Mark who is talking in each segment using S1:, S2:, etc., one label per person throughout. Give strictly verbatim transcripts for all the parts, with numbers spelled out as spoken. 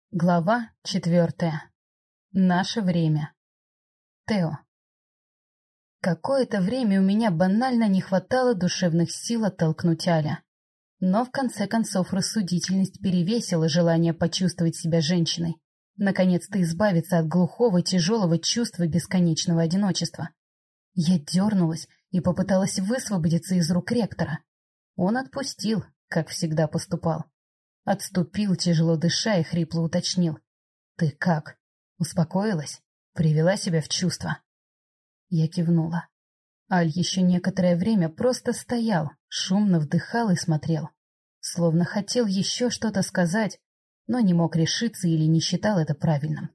S1: Глава четвертая. Наше время. Тео. Какое-то время у меня банально не хватало душевных сил оттолкнуть Аля. Но в конце концов рассудительность перевесила желание почувствовать себя женщиной, наконец-то избавиться от глухого тяжелого чувства бесконечного одиночества. Я дернулась и попыталась высвободиться из рук ректора. Он отпустил, как всегда поступал. Отступил, тяжело дыша, и хрипло уточнил. «Ты как? Успокоилась? Привела себя в чувство?» Я кивнула. Аль еще некоторое время просто стоял, шумно вдыхал и смотрел. Словно хотел еще что-то сказать, но не мог решиться или не считал это правильным.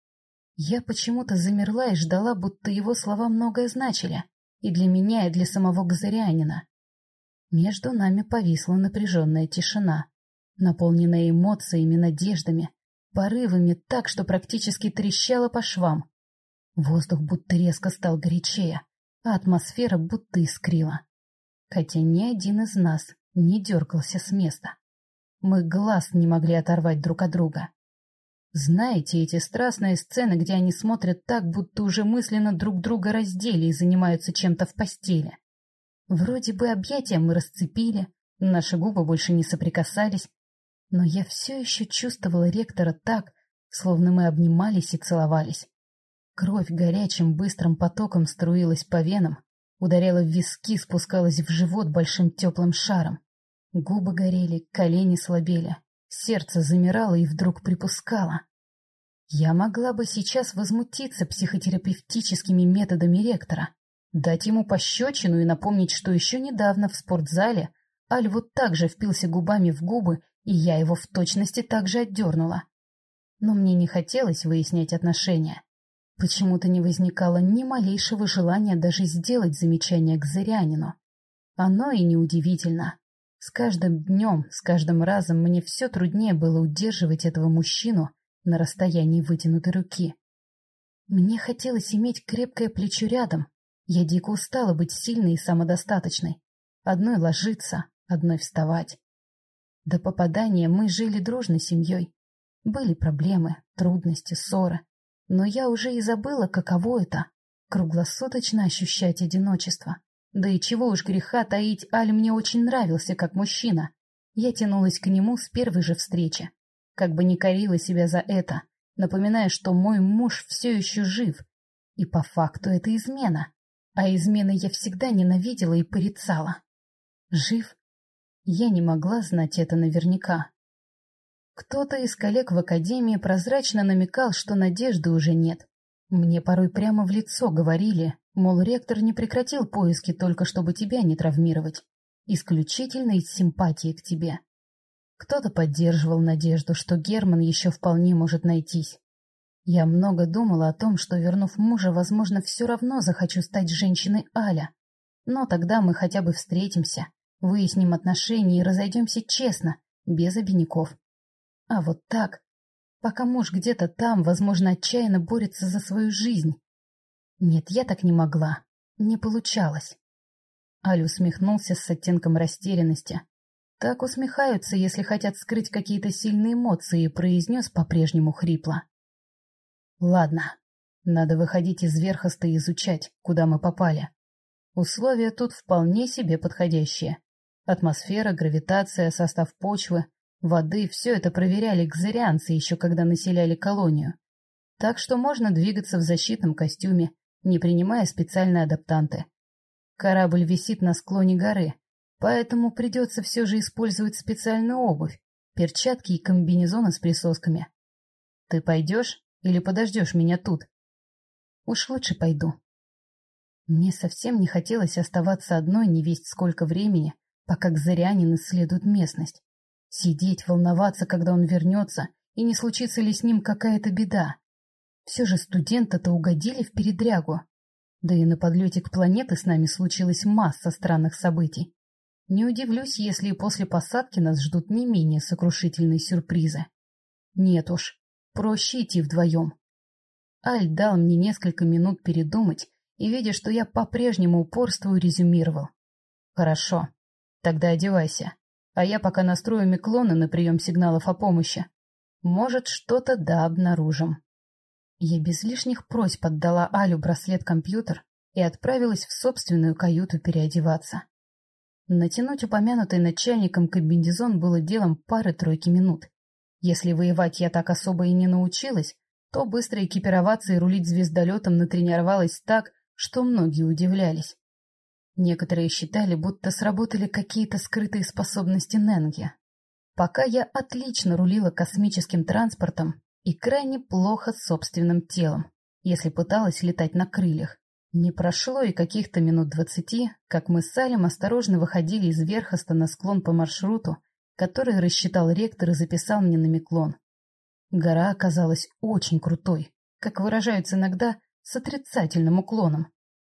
S1: Я почему-то замерла и ждала, будто его слова многое значили, и для меня, и для самого Газарянина. Между нами повисла напряженная тишина, наполненная эмоциями, надеждами, порывами так, что практически трещало по швам. Воздух будто резко стал горячее, а атмосфера будто искрила. Хотя ни один из нас не дергался с места. Мы глаз не могли оторвать друг от друга. Знаете, эти страстные сцены, где они смотрят так, будто уже мысленно друг друга раздели и занимаются чем-то в постели. Вроде бы объятия мы расцепили, наши губы больше не соприкасались, но я все еще чувствовала ректора так, словно мы обнимались и целовались. Кровь горячим быстрым потоком струилась по венам, ударяла в виски, спускалась в живот большим теплым шаром. Губы горели, колени слабели, сердце замирало и вдруг припускало. Я могла бы сейчас возмутиться психотерапевтическими методами ректора, дать ему пощечину и напомнить, что еще недавно в спортзале Аль вот так же впился губами в губы, и я его в точности так же отдернула. Но мне не хотелось выяснять отношения. Почему-то не возникало ни малейшего желания даже сделать замечание к Зырянину. Оно и неудивительно. С каждым днем, с каждым разом мне все труднее было удерживать этого мужчину на расстоянии вытянутой руки. Мне хотелось иметь крепкое плечо рядом. Я дико устала быть сильной и самодостаточной. Одной ложиться, одной вставать. До попадания мы жили дружной семьей. Были проблемы, трудности, ссоры. Но я уже и забыла, каково это — круглосуточно ощущать одиночество. Да и чего уж греха таить, Аль мне очень нравился как мужчина. Я тянулась к нему с первой же встречи. Как бы не корила себя за это, напоминая, что мой муж все еще жив. И по факту это измена. А измены я всегда ненавидела и порицала. Жив? Я не могла знать это наверняка. Кто-то из коллег в академии прозрачно намекал, что надежды уже нет. Мне порой прямо в лицо говорили, мол, ректор не прекратил поиски только чтобы тебя не травмировать. Исключительно из симпатии к тебе. Кто-то поддерживал надежду, что Герман еще вполне может найтись. Я много думала о том, что, вернув мужа, возможно, все равно захочу стать женщиной Аля. Но тогда мы хотя бы встретимся, выясним отношения и разойдемся честно, без обиняков. А вот так, пока муж где-то там, возможно, отчаянно борется за свою жизнь. Нет, я так не могла, не получалось. Аль усмехнулся с оттенком растерянности. Так усмехаются, если хотят скрыть какие-то сильные эмоции, и произнес по-прежнему хрипло. Ладно, надо выходить из Верхоста и изучать, куда мы попали. Условия тут вполне себе подходящие. Атмосфера, гравитация, состав почвы, воды — все это проверяли кзарианцы еще когда населяли колонию. Так что можно двигаться в защитном костюме, не принимая специальные адаптанты. Корабль висит на склоне горы, поэтому придется все же использовать специальную обувь, перчатки и комбинезоны с присосками. Ты пойдешь или подождешь меня тут? Уж лучше пойду. Мне совсем не хотелось оставаться одной невесть сколько времени, пока Кзарианин исследует местность. Сидеть, волноваться, когда он вернется, и не случится ли с ним какая-то беда. Все же студенты-то угодили в передрягу. Да и на подлете к планете с нами случилась масса странных событий. Не удивлюсь, если и после посадки нас ждут не менее сокрушительные сюрпризы. Нет уж, проще идти вдвоем. Аль дал мне несколько минут передумать, и, видя, что я по-прежнему упорствую, резюмировал. Хорошо, тогда одевайся, а я пока настрою миклоны на прием сигналов о помощи. Может, что-то да обнаружим. Я без лишних просьб отдала Алю браслет-компьютер и отправилась в собственную каюту переодеваться. Натянуть упомянутый начальником комбинезон было делом пары-тройки минут. Если воевать я так особо и не научилась, то быстро экипироваться и рулить звездолетом натренировалась так, что многие удивлялись. Некоторые считали, будто сработали какие-то скрытые способности Ненги. Пока я отлично рулила космическим транспортом и крайне плохо собственным телом, если пыталась летать на крыльях. Не прошло и каких-то минут двадцати, как мы с Алем осторожно выходили из Верхоста на склон по маршруту, который рассчитал ректор и записал мне на Меклон. Гора оказалась очень крутой, как выражаются иногда, с отрицательным уклоном.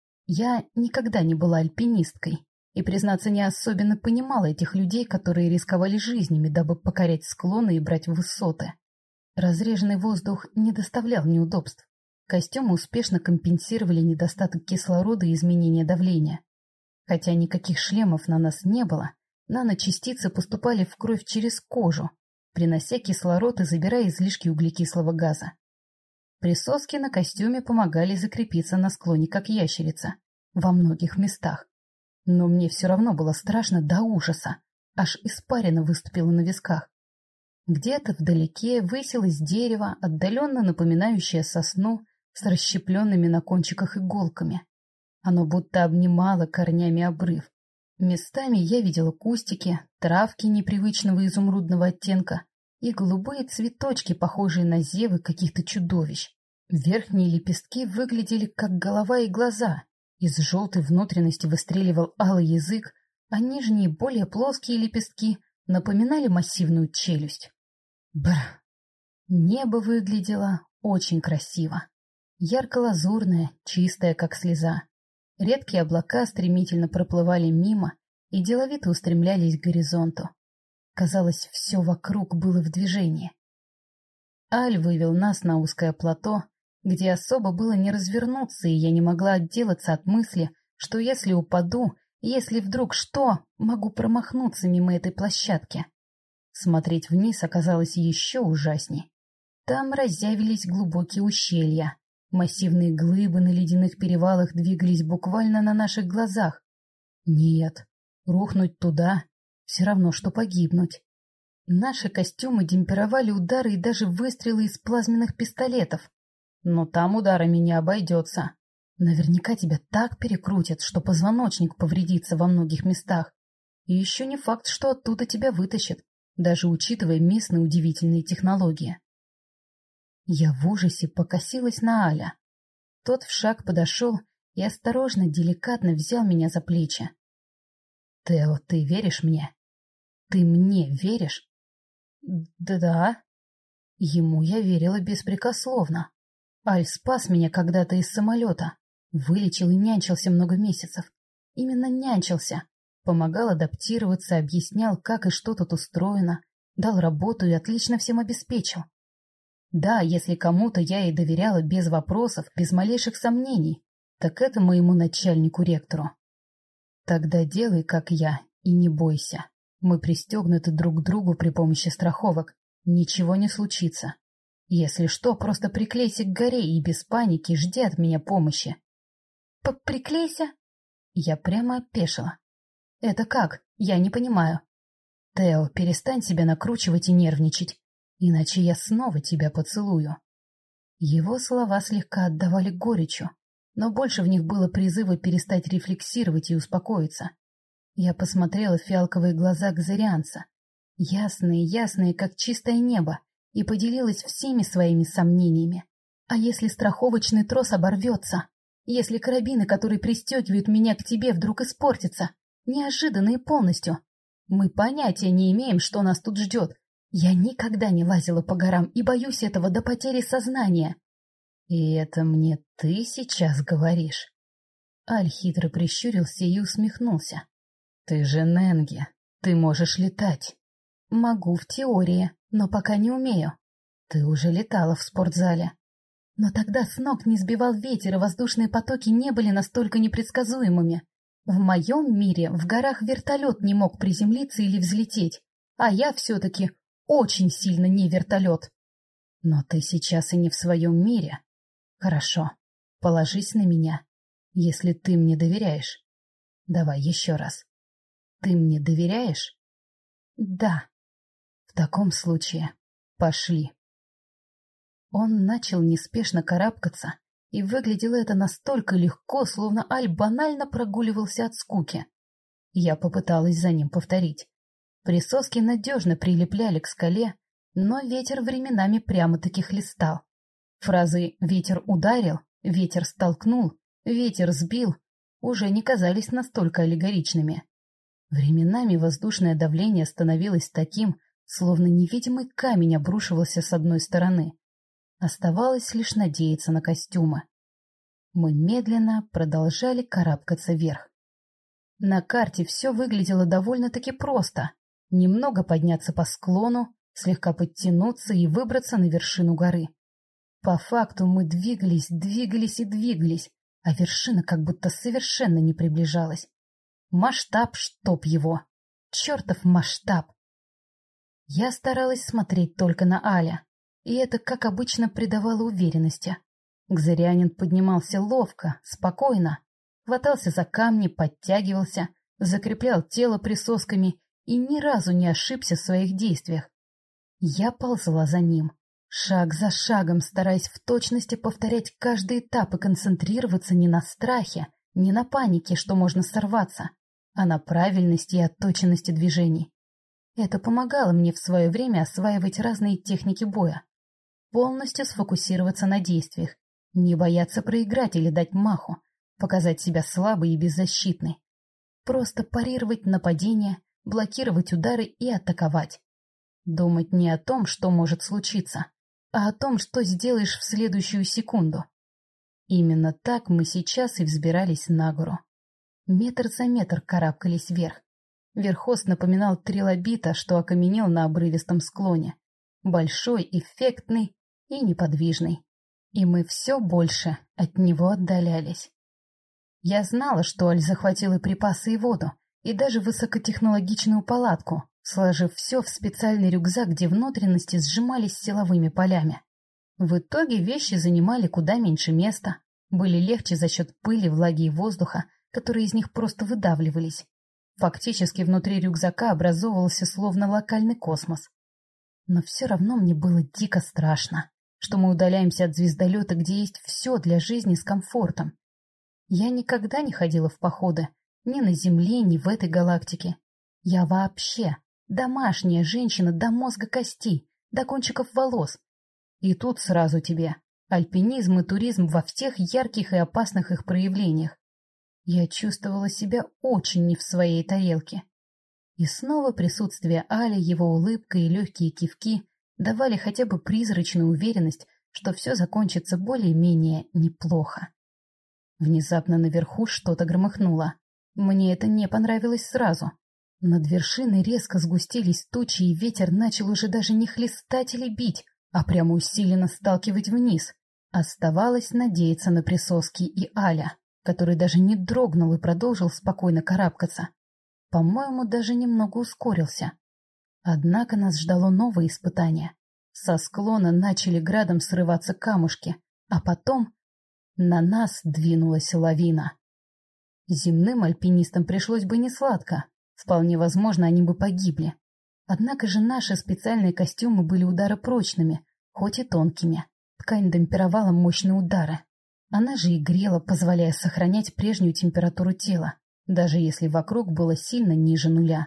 S1: Я никогда не была альпинисткой и, признаться, не особенно понимала этих людей, которые рисковали жизнями, дабы покорять склоны и брать высоты. Разреженный воздух не доставлял неудобств. Костюмы успешно компенсировали недостаток кислорода и изменение давления. Хотя никаких шлемов на нас не было, наночастицы поступали в кровь через кожу, принося кислород и забирая излишки углекислого газа. Присоски на костюме помогали закрепиться на склоне, как ящерица, во многих местах. Но мне все равно было страшно до ужаса, аж испарина выступила на висках. Где-то вдалеке высилось дерево, отдаленно напоминающее сосну, с расщепленными на кончиках иголками. Оно будто обнимало корнями обрыв. Местами я видела кустики, травки непривычного изумрудного оттенка и голубые цветочки, похожие на зевы каких-то чудовищ. Верхние лепестки выглядели как голова и глаза, из желтой внутренности выстреливал алый язык, а нижние, более плоские лепестки напоминали массивную челюсть. Бр! Небо выглядело очень красиво. Ярко-лазурное, чистое, как слеза. Редкие облака стремительно проплывали мимо и деловито устремлялись к горизонту. Казалось, все вокруг было в движении. Аль вывел нас на узкое плато, где особо было не развернуться, и я не могла отделаться от мысли, что если упаду, если вдруг что, могу промахнуться мимо этой площадки. Смотреть вниз оказалось еще ужасней. Там разъявились глубокие ущелья. Массивные глыбы на ледяных перевалах двигались буквально на наших глазах. Нет, рухнуть туда — все равно, что погибнуть. Наши костюмы демпфировали удары и даже выстрелы из плазменных пистолетов. Но там ударами не обойдется. Наверняка тебя так перекрутят, что позвоночник повредится во многих местах. И еще не факт, что оттуда тебя вытащат, даже учитывая местные удивительные технологии. Я в ужасе покосилась на Аля. Тот в шаг подошел и осторожно, деликатно взял меня за плечи. — Тео, ты веришь мне? Ты мне веришь? — Да-да. Ему я верила беспрекословно. Аль спас меня когда-то из самолета, вылечил и нянчился много месяцев. Именно нянчился. Помогал адаптироваться, объяснял, как и что тут устроено, дал работу и отлично всем обеспечил. Да, если кому-то я и доверяла без вопросов, без малейших сомнений, так это моему начальнику-ректору. Тогда делай, как я, и не бойся. Мы пристегнуты друг к другу при помощи страховок. Ничего не случится. Если что, просто приклейся к горе и без паники жди от меня помощи. — Приклейся? Я прямо опешила. — Это как? Я не понимаю. — Тео, перестань себя накручивать и нервничать. Иначе я снова тебя поцелую. Его слова слегка отдавали горечью, но больше в них было призыва перестать рефлексировать и успокоиться. Я посмотрела в фиалковые глаза Кзарианца, ясные, ясные, как чистое небо, и поделилась всеми своими сомнениями. А если страховочный трос оборвется? Если карабины, которые пристегивают меня к тебе, вдруг испортятся? Неожиданно и полностью? Мы понятия не имеем, что нас тут ждет. Я никогда не лазила по горам и боюсь этого до потери сознания. — И это мне ты сейчас говоришь? Аль хитро прищурился и усмехнулся. — Ты же Ненги, ты можешь летать. — Могу в теории, но пока не умею. Ты уже летала в спортзале. Но тогда с ног не сбивал ветер, и воздушные потоки не были настолько непредсказуемыми. В моем мире в горах вертолет не мог приземлиться или взлететь, а я все-таки очень сильно не вертолет. Но ты сейчас и не в своем мире. Хорошо, положись на меня, если ты мне доверяешь. Давай еще раз. Ты мне доверяешь? Да. В таком случае пошли. Он начал неспешно карабкаться, и выглядело это настолько легко, словно Аль банально прогуливался от скуки. Я попыталась за ним повторить. Присоски надежно прилепляли к скале, но ветер временами прямо-таки хлестал. Фразы «ветер ударил», «ветер столкнул», «ветер сбил» уже не казались настолько аллегоричными. Временами воздушное давление становилось таким, словно невидимый камень обрушивался с одной стороны. Оставалось лишь надеяться на костюмы. Мы медленно продолжали карабкаться вверх. На карте все выглядело довольно-таки просто. Немного подняться по склону, слегка подтянуться и выбраться на вершину горы. По факту мы двигались, двигались и двигались, а вершина как будто совершенно не приближалась. Масштаб, чтоб его! Чертов масштаб! Я старалась смотреть только на Аля, и это, как обычно, придавало уверенности. Кзарианин поднимался ловко, спокойно, хватался за камни, подтягивался, закреплял тело присосками и ни разу не ошибся в своих действиях. Я ползла за ним, шаг за шагом, стараясь в точности повторять каждый этап и концентрироваться не на страхе, не на панике, что можно сорваться, а на правильности и отточенности движений. Это помогало мне в свое время осваивать разные техники боя. Полностью сфокусироваться на действиях, не бояться проиграть или дать маху, показать себя слабой и беззащитной. Просто парировать нападения, блокировать удары и атаковать. Думать не о том, что может случиться, а о том, что сделаешь в следующую секунду. Именно так мы сейчас и взбирались на гору. Метр за метр карабкались вверх. Верхост напоминал трилобита, что окаменел на обрывистом склоне. Большой, эффектный и неподвижный. И мы все больше от него отдалялись. Я знала, что Аль захватил и припасы, и воду, и даже высокотехнологичную палатку, сложив все в специальный рюкзак, где внутренности сжимались силовыми полями. В итоге вещи занимали куда меньше места, были легче за счет пыли, влаги и воздуха, которые из них просто выдавливались. Фактически внутри рюкзака образовывался словно локальный космос. Но все равно мне было дико страшно, что мы удаляемся от звездолета, где есть все для жизни с комфортом. Я никогда не ходила в походы, ни на Земле, ни в этой галактике. Я вообще домашняя женщина до мозга костей, до кончиков волос. И тут сразу тебе альпинизм и туризм во всех ярких и опасных их проявлениях. Я чувствовала себя очень не в своей тарелке. И снова присутствие Али, его улыбка и легкие кивки давали хотя бы призрачную уверенность, что все закончится более-менее неплохо. Внезапно наверху что-то громыхнуло. Мне это не понравилось сразу. Над вершиной резко сгустились тучи, и ветер начал уже даже не хлестать или бить, а прямо усиленно сталкивать вниз. Оставалось надеяться на присоски и Аля, который даже не дрогнул и продолжил спокойно карабкаться. По-моему, даже немного ускорился. Однако нас ждало новое испытание. Со склона начали градом срываться камушки, а потом на нас двинулась лавина. Земным альпинистам пришлось бы несладко, вполне возможно, они бы погибли. Однако же наши специальные костюмы были ударопрочными, хоть и тонкими. Ткань демпфировала мощные удары. Она же и грела, позволяя сохранять прежнюю температуру тела, даже если вокруг было сильно ниже нуля.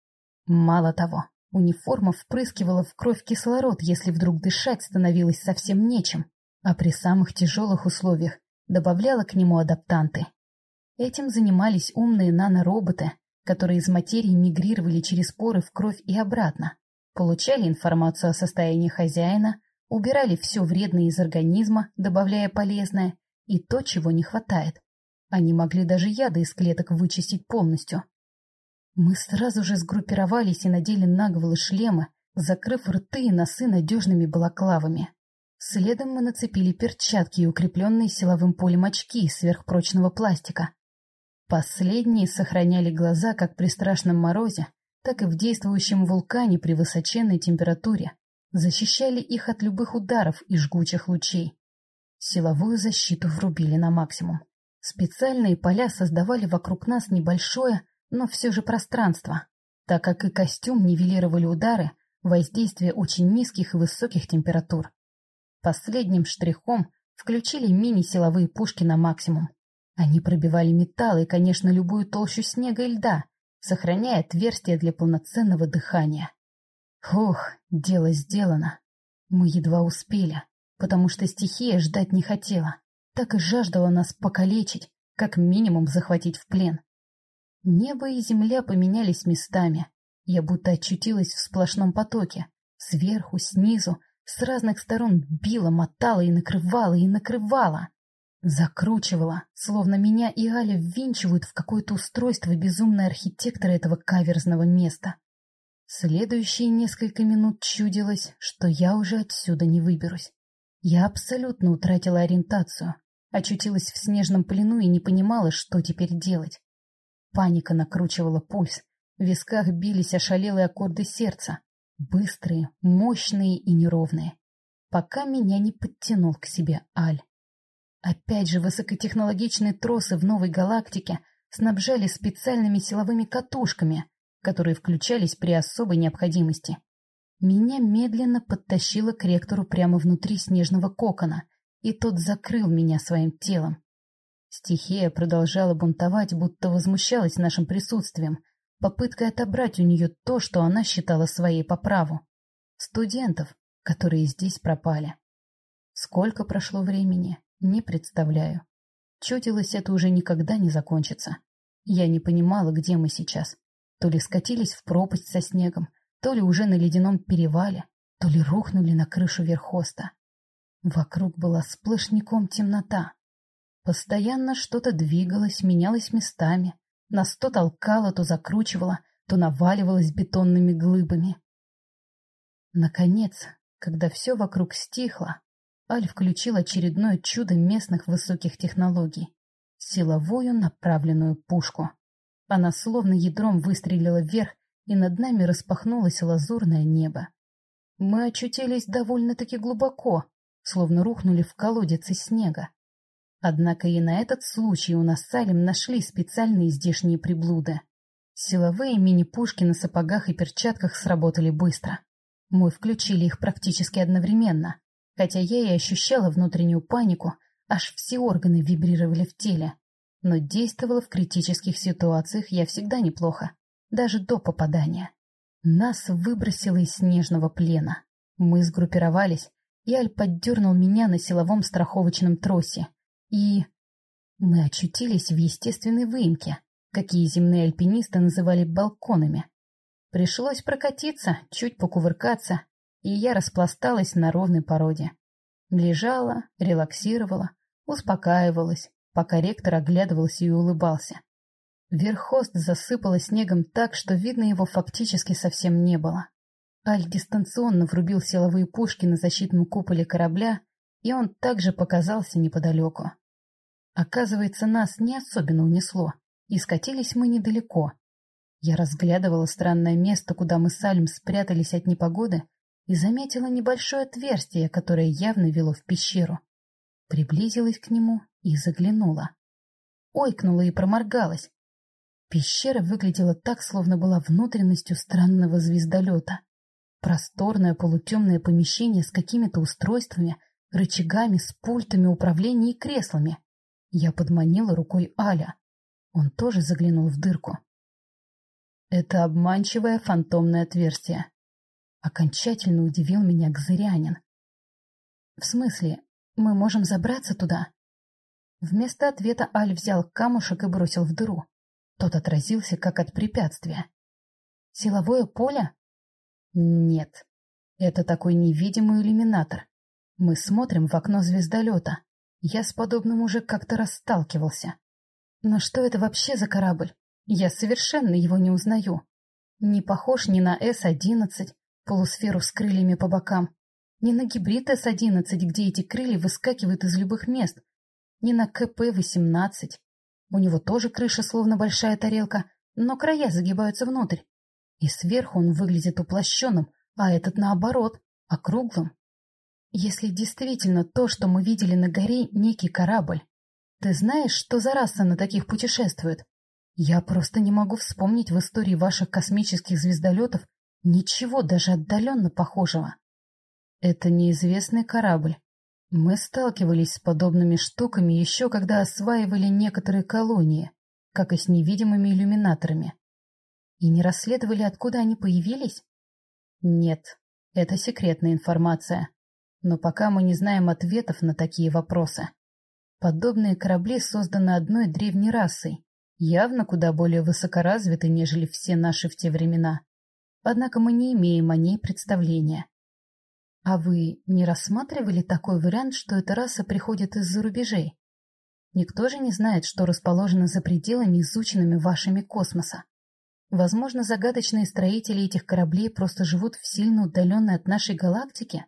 S1: Мало того, униформа впрыскивала в кровь кислород, если вдруг дышать становилось совсем нечем, а при самых тяжелых условиях добавляла к нему адаптанты. Этим занимались умные нанороботы, которые из материи мигрировали через поры в кровь и обратно, получали информацию о состоянии хозяина, убирали все вредное из организма, добавляя полезное, и то, чего не хватает. Они могли даже яды из клеток вычистить полностью. Мы сразу же сгруппировались и надели наголовы шлемы, закрыв рты и носы надежными балаклавами. Следом мы нацепили перчатки и укрепленные силовым полем очки из сверхпрочного пластика. Последние сохраняли глаза как при страшном морозе, так и в действующем вулкане при высоченной температуре. защищали их от любых ударов и жгучих лучей. Силовую защиту врубили на максимум. Специальные поля создавали вокруг нас небольшое, но все же пространство, так как и костюм нивелировали удары, воздействие очень низких и высоких температур. Последним штрихом включили мини-силовые пушки на максимум. Они пробивали металл и, конечно, любую толщу снега и льда, сохраняя отверстия для полноценного дыхания. Ох, дело сделано. Мы едва успели, потому что стихия ждать не хотела, так и жаждала нас покалечить, как минимум захватить в плен. Небо и земля поменялись местами. Я будто очутилась в сплошном потоке. Сверху, снизу, с разных сторон била, мотала и накрывала, и накрывала. Закручивала, словно меня и Аля ввинчивают в какое-то устройство безумные архитекторы этого каверзного места. Следующие несколько минут чудилось, что я уже отсюда не выберусь. Я абсолютно утратила ориентацию, очутилась в снежном плену и не понимала, что теперь делать. Паника накручивала пульс, в висках бились ошалелые аккорды сердца, быстрые, мощные и неровные, пока меня не подтянул к себе Аль. Опять же, высокотехнологичные тросы в новой галактике снабжали специальными силовыми катушками, которые включались при особой необходимости. Меня медленно подтащило к ректору прямо внутри снежного кокона, и тот закрыл меня своим телом. Стихия продолжала бунтовать, будто возмущалась нашим присутствием, попыткой отобрать у нее то, что она считала своей по праву. Студентов, которые здесь пропали. Сколько прошло времени, не представляю. Чудилось, это уже никогда не закончится. Я не понимала, где мы сейчас. То ли скатились в пропасть со снегом, то ли уже на ледяном перевале, то ли рухнули на крышу верхоста. Вокруг была сплошняком темнота. Постоянно что-то двигалось, менялось местами, нас то толкало, то закручивало, то наваливалось бетонными глыбами. Наконец, когда все вокруг стихло, Аль включил очередное чудо местных высоких технологий — силовую направленную пушку. Она словно ядром выстрелила вверх, и над нами распахнулось лазурное небо. Мы очутились довольно-таки глубоко, словно рухнули в колодец из снега. Однако и на этот случай у нас с Алем нашли специальные здешние приблуды. Силовые мини-пушки на сапогах и перчатках сработали быстро. Мы включили их практически одновременно, хотя я и ощущала внутреннюю панику, аж все органы вибрировали в теле. Но действовала в критических ситуациях я всегда неплохо, даже до попадания. Нас выбросило из снежного плена. Мы сгруппировались, и Аль поддернул меня на силовом страховочном тросе. И мы очутились в естественной выемке, какие земные альпинисты называли балконами. Пришлось прокатиться, чуть покувыркаться, и я распласталась на ровной породе. Лежала, релаксировала, успокаивалась, пока ректор оглядывался и улыбался. Верхост засыпало снегом так, что видно его фактически совсем не было. Аль дистанционно врубил силовые пушки на защитном куполе корабля, и он также показался неподалеку. Оказывается, нас не особенно унесло, и скатились мы недалеко. Я разглядывала странное место, куда мы с Алем спрятались от непогоды, и заметила небольшое отверстие, которое явно вело в пещеру. Приблизилась к нему и заглянула. Ойкнула и проморгалась. Пещера выглядела так, словно была внутренностью странного звездолета. Просторное полутемное помещение с какими-то устройствами, рычагами, с пультами управления и креслами. Я подманила рукой Аля. Он тоже заглянул в дырку. Это обманчивое фантомное отверстие. Окончательно удивил меня Гзырянин. В смысле, мы можем забраться туда? Вместо ответа Аль взял камушек и бросил в дыру. Тот отразился, как от препятствия. Силовое поле? Нет. Это такой невидимый иллюминатор. Мы смотрим в окно звездолета. Я с подобным уже как-то расталкивался. Но что это вообще за корабль? Я совершенно его не узнаю. Не похож ни на эс одиннадцать, полусферу с крыльями по бокам, ни на гибрид эс одиннадцать, где эти крылья выскакивают из любых мест, ни на ка пэ восемнадцать. У него тоже крыша словно большая тарелка, но края загибаются внутрь. И сверху он выглядит уплощенным, а этот наоборот, Округлым? Если действительно то, что мы видели на горе, некий корабль, ты знаешь, что за раса на таких путешествует? Я просто не могу вспомнить в истории ваших космических звездолетов ничего даже отдаленно похожего. Это неизвестный корабль. Мы сталкивались с подобными штуками еще когда осваивали некоторые колонии, как и с невидимыми иллюминаторами. И не расследовали, откуда они появились? Нет, это секретная информация. Но пока мы не знаем ответов на такие вопросы. Подобные корабли созданы одной древней расой, явно куда более высокоразвитой, нежели все наши в те времена. Однако мы не имеем о ней представления. А вы не рассматривали такой вариант, что эта раса приходит из-за рубежей? Никто же не знает, что расположено за пределами, изученными вашими космоса. Возможно, загадочные строители этих кораблей просто живут в сильно удаленной от нашей галактике?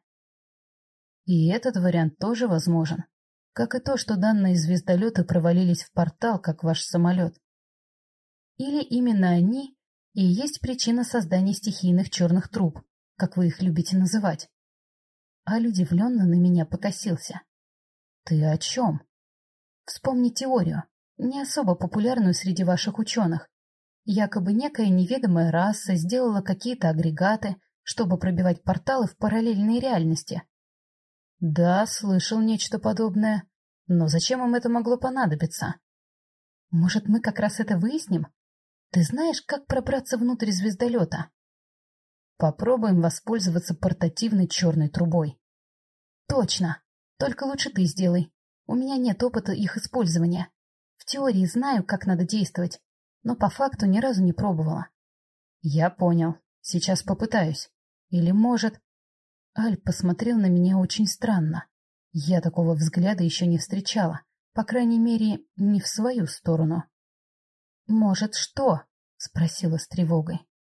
S1: И этот вариант тоже возможен, как и то, что данные звездолеты провалились в портал, как ваш самолет. Или именно они и есть причина создания стихийных черных труб, как вы их любите называть. Аль удивленно на меня покосился. Ты о чем? Вспомни теорию, не особо популярную среди ваших ученых. Якобы некая неведомая раса сделала какие-то агрегаты, чтобы пробивать порталы в параллельные реальности. Да, слышал нечто подобное, но зачем им это могло понадобиться? Может, мы как раз это выясним? Ты знаешь, как пробраться внутрь звездолета? Попробуем воспользоваться портативной черной трубой. Точно, только лучше ты сделай. У меня нет опыта их использования. В теории знаю, как надо действовать, но по факту ни разу не пробовала. Я понял, сейчас попытаюсь. Или может... Аль посмотрел на меня очень странно. Я такого взгляда еще не встречала, по крайней мере, не в свою сторону. «Может, что?» — спросила с тревогой.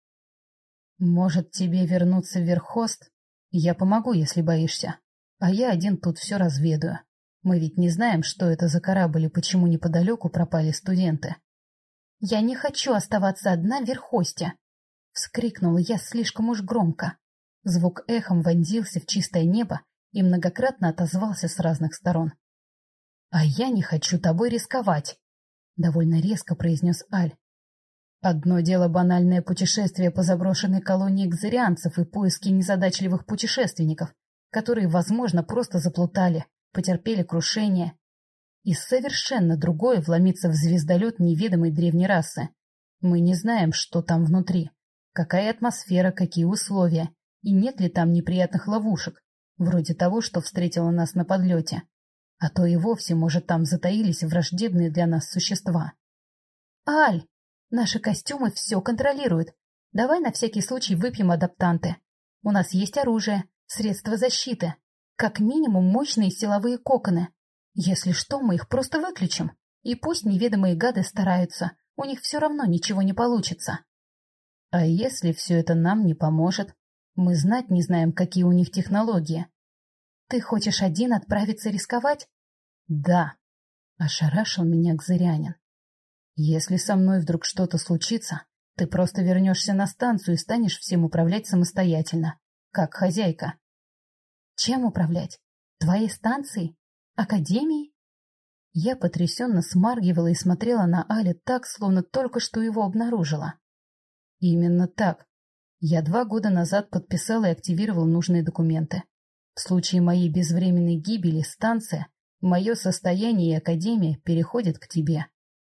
S1: «Может, тебе вернуться в Верхост? Я помогу, если боишься. А я один тут все разведаю. Мы ведь не знаем, что это за корабль и почему неподалеку пропали студенты». «Я не хочу оставаться одна в Верхосте!» — вскрикнула я слишком уж громко. Звук эхом вонзился в чистое небо и многократно отозвался с разных сторон. «А я не хочу тобой рисковать!» — довольно резко произнес Аль. «Одно дело банальное путешествие по заброшенной колонии кзарианцев и поиски незадачливых путешественников, которые, возможно, просто заплутали, потерпели крушение. И совершенно другое — вломиться в звездолет неведомой древней расы. Мы не знаем, что там внутри, какая атмосфера, какие условия, и нет ли там неприятных ловушек, вроде того, что встретило нас на подлете. А то и вовсе, может, там затаились враждебные для нас существа. «Аль, наши костюмы все контролируют. Давай на всякий случай выпьем адаптанты. У нас есть оружие, средства защиты, как минимум мощные силовые коконы. Если что, мы их просто выключим, и пусть неведомые гады стараются, у них все равно ничего не получится». «А если все это нам не поможет? Мы знать не знаем, какие у них технологии». «Ты хочешь один отправиться рисковать?» «Да», — ошарашил меня кзарианин. «Если со мной вдруг что-то случится, ты просто вернешься на станцию и станешь всем управлять самостоятельно, как хозяйка». «Чем управлять? Твоей станцией? Академией?» Я потрясенно смаргивала и смотрела на Аля так, словно только что его обнаружила. «Именно так. Я два года назад подписал и активировал нужные документы. В случае моей безвременной гибели станция, мое состояние и академия переходят к тебе».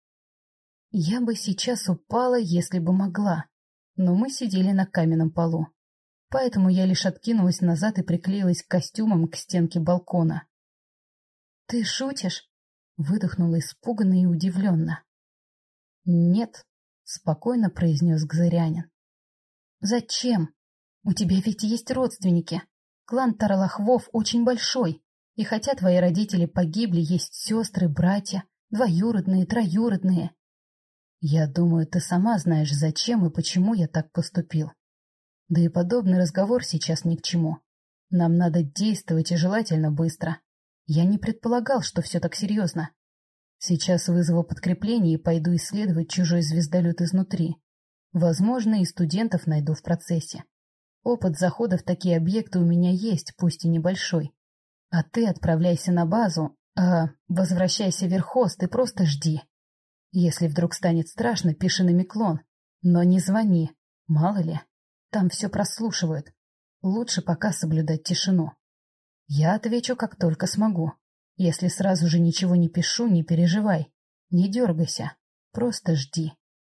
S1: Я бы сейчас упала, если бы могла, но мы сидели на каменном полу. Поэтому я лишь откинулась назад и приклеилась костюмом к стенке балкона. «Ты шутишь?» — выдохнула испуганно и удивленно. «Нет», — спокойно произнес кзарианин. «Зачем? У тебя ведь есть родственники. Клан Таралахвов очень большой, и хотя твои родители погибли, есть сестры, братья, двоюродные, троюродные. Я думаю, ты сама знаешь, зачем и почему я так поступил. Да и подобный разговор сейчас ни к чему. Нам надо действовать и желательно быстро. Я не предполагал, что все так серьезно. Сейчас вызову подкрепление и пойду исследовать чужой звездолет изнутри. Возможно, и студентов найду в процессе. Опыт захода в такие объекты у меня есть, пусть и небольшой. А ты отправляйся на базу, а возвращайся в Верхост и просто жди. Если вдруг станет страшно, пиши на Миклон, но не звони, мало ли, там все прослушивают. Лучше пока соблюдать тишину. Я отвечу, как только смогу. Если сразу же ничего не пишу, не переживай, не дергайся, просто жди.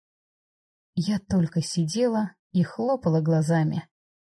S1: Я только сидела и хлопала глазами.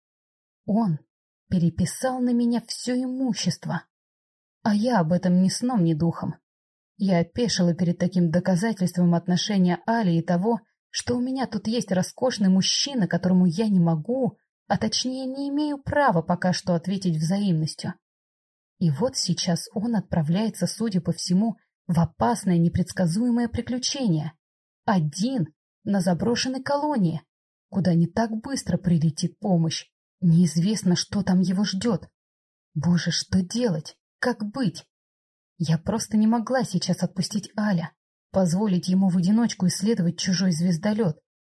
S1: Он переписал на меня все имущество, а я об этом ни сном, ни духом. Я опешила перед таким доказательством отношения Али и того, что у меня тут есть роскошный мужчина, которому я не могу, а точнее не имею права пока что ответить взаимностью. И вот сейчас он отправляется, судя по всему, в опасное непредсказуемое приключение. Один, на заброшенной колонии, куда не так быстро прилетит помощь. Неизвестно, что там его ждет. Боже, что делать? Как быть? Я просто не могла сейчас отпустить Аля, позволить ему в одиночку исследовать чужой звездолет.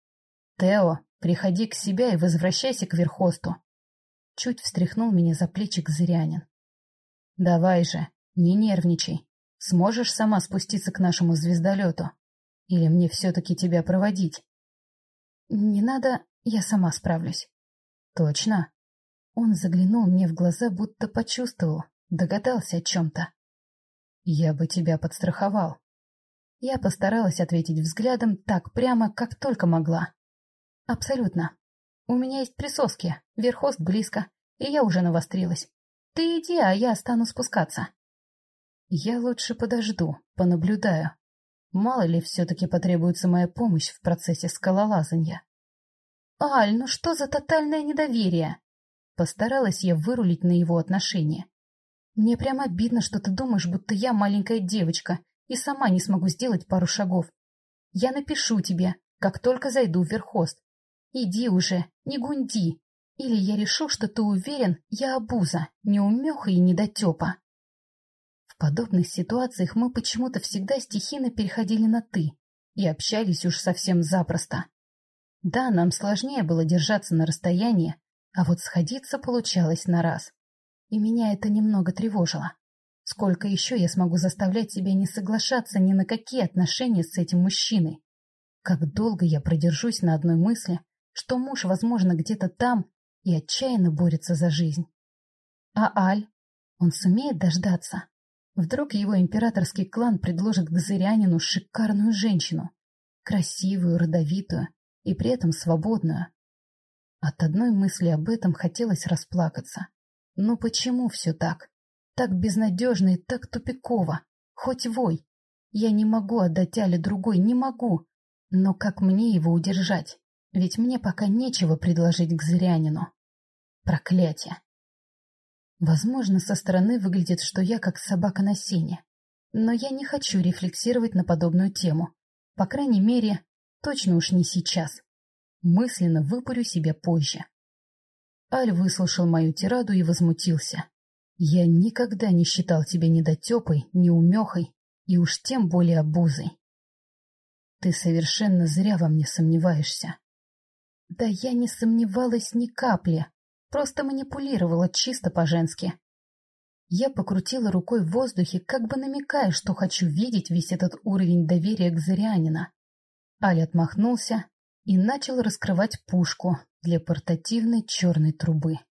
S1: «Тео, приходи к себе и возвращайся к Верхосту», — чуть встряхнул меня за плечи Кзырянин. «Давай же, не нервничай. Сможешь сама спуститься к нашему звездолету? Или мне все-таки тебя проводить?» «Не надо, я сама справлюсь». «Точно?» Он заглянул мне в глаза, будто почувствовал, догадался о чем-то. «Я бы тебя подстраховал». Я постаралась ответить взглядом так прямо, как только могла. «Абсолютно. У меня есть присоски, Верхост близко, и я уже навострилась. Ты иди, а я стану спускаться». «Я лучше подожду, понаблюдаю. Мало ли все-таки потребуется моя помощь в процессе скалолазанья». «Аль, ну что за тотальное недоверие?» Постаралась я вырулить на его отношения. «Мне прям обидно, что ты думаешь, будто я маленькая девочка и сама не смогу сделать пару шагов. Я напишу тебе, как только зайду в Верхост. Иди уже, не гунди. Или я решу, что ты уверен, я обуза, неумеха и недотепа». В подобных ситуациях мы почему-то всегда стихийно переходили на «ты» и общались уж совсем запросто. Да, нам сложнее было держаться на расстоянии, а вот сходиться получалось на раз. И меня это немного тревожило. Сколько еще я смогу заставлять себя не соглашаться ни на какие отношения с этим мужчиной? Как долго я продержусь на одной мысли, что муж, возможно, где-то там и отчаянно борется за жизнь? А Аль? Он сумеет дождаться? Вдруг его императорский клан предложит Кзырянину шикарную женщину, красивую, родовитую и при этом свободную. От одной мысли об этом хотелось расплакаться. Но почему все так? Так безнадежно и так тупиково. Хоть вой. Я не могу отдать Але другой, не могу. Но как мне его удержать? Ведь мне пока нечего предложить Кзырянину. Проклятие. Возможно, со стороны выглядит, что я как собака на сене. Но я не хочу рефлексировать на подобную тему. По крайней мере, точно уж не сейчас. Мысленно выпарю себя позже. Аль выслушал мою тираду и возмутился. «Я никогда не считал тебя недотепой, неумехой и уж тем более обузой. Ты совершенно зря во мне сомневаешься». Да я не сомневалась ни капли, просто манипулировала чисто по-женски. Я покрутила рукой в воздухе, как бы намекая, что хочу видеть весь этот уровень доверия Кзырянина. Аль отмахнулся и начал раскрывать пушку для портативной черной трубы.